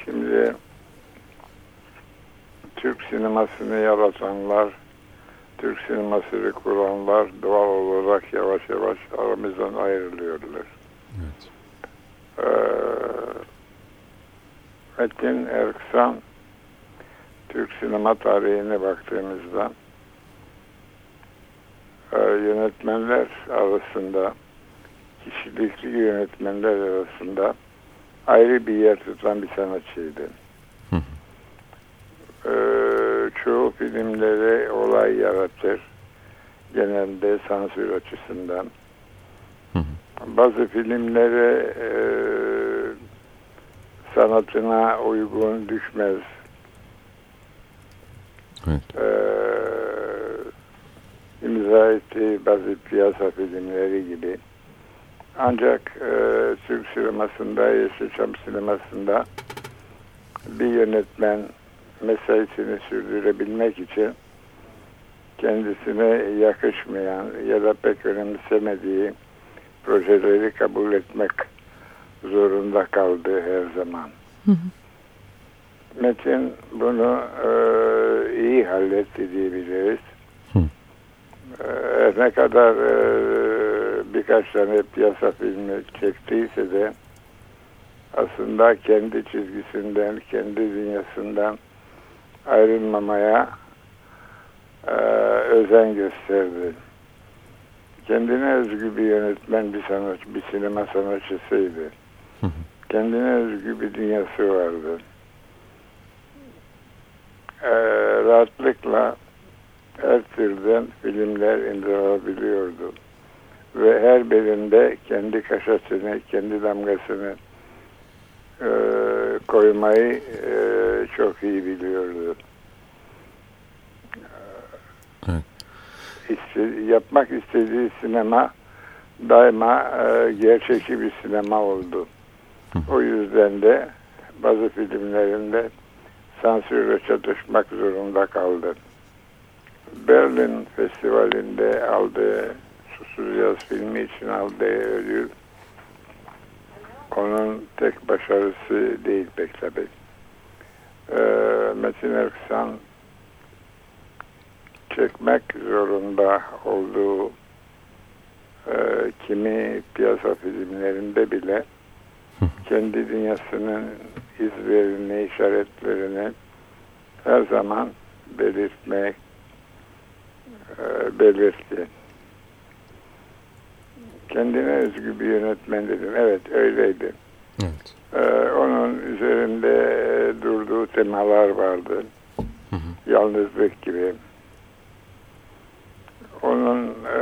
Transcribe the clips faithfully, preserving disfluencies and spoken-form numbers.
Şimdi Türk sinemasını yaratanlar, Türk sinemasını kuranlar doğal olarak yavaş yavaş aramızdan ayrılıyorlar. Evet. Ee, Metin Erksan, Türk sinema tarihine baktığımızda e, yönetmenler arasında, kişilikli yönetmenler arasında ayrı bir yer tutan bir sanatçıydı. Hı. Ee, çoğu filmlere olay yaratır. Genelde sansür açısından. Hı. Bazı filmlere e, sanatına uygun düşmez. Evet. Ee, imza ettiği bazı piyasa filmleri gibi. Ancak e, Türk sinemasında, Yeşilçam sinemasında bir yönetmen mesaisini sürdürebilmek için kendisine yakışmayan ya da pek önemsemediği projeleri kabul etmek zorunda kaldı her zaman. Hı hı. Metin bunu e, iyi halletti diyebiliriz. Hı. E, ne kadar e, birkaç tane piyasa filmi çektiyse de aslında kendi çizgisinden, kendi dünyasından ayrılmamaya e, özen gösterdi. Kendine özgü bir yönetmen, bir sanatçı, bir sinema sanatçısıydı. Hı hı. Kendine özgü bir dünyası vardı. E, rahatlıkla her türden filmler indirebiliyordu. Ve her birinde kendi kaşasını, kendi damgasını e, koymayı e, çok iyi biliyordu. Evet. İste, yapmak istediği sinema daima e, gerçekçi bir sinema oldu. Hı. O yüzden de bazı filmlerinde sansürle çatışmak zorunda kaldı. Berlin Festivali'nde aldığı Susuz Yaz filmi için aldığı ödül onun tek başarısı değil pek tabii. Ee, Metin Erksan çekmek zorunda olduğu e, kimi piyasa filmlerinde bile kendi dünyasının izlerini, işaretlerini her zaman belirtmek e, belirtti. Kendine özgü bir yönetmen dedim. Evet, öyleydi. Evet. Ee, onun üzerinde durduğu temalar vardı. Hı hı. Yalnızlık gibi. Onun e,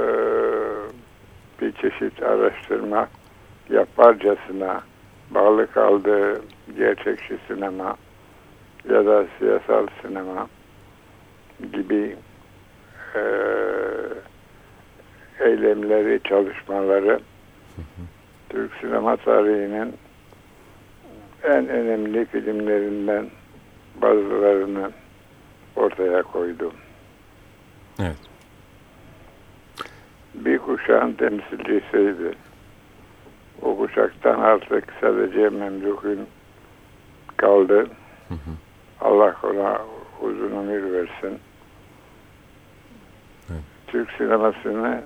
bir çeşit araştırma yaparcasına bağlı kaldığı gerçekçi sinema ya da siyasal sinema gibi e, eylemleri, çalışmaları hı hı. Türk sinema tarihinin en önemli filmlerinden bazılarını ortaya koydu. Evet. Bir kuşağın temsilcisiydi. O kuşaktan artık sadece Memduh'un kaldı. Hı hı. Allah ona uzun ömür versin. Evet. Türk sinemasını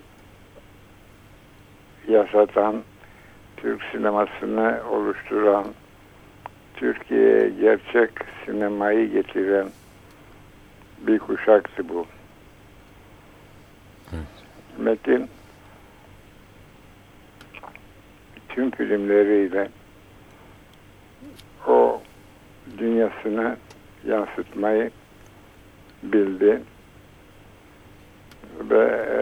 yaşatan, Türk sinemasını oluşturan, Türkiye'ye gerçek sinemayı getiren bir kuşaktı bu. Evet. Metin tüm filmleriyle o dünyasını yansıtmayı bildi ve e,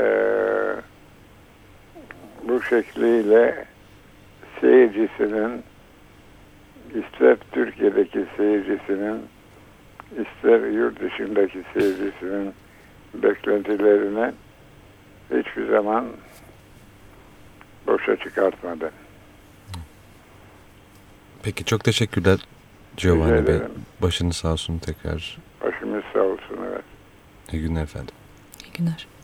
bu şekliyle seyircisinin, ister Türkiye'deki seyircisinin, ister yurt dışındaki seyircisinin beklentilerini hiçbir zaman boşa çıkartmadı. Peki, çok teşekkürler Giovanni Bey. Başınız sağ olsun tekrar. Başımız sağ olsun, evet. İyi günler efendim. İyi günler.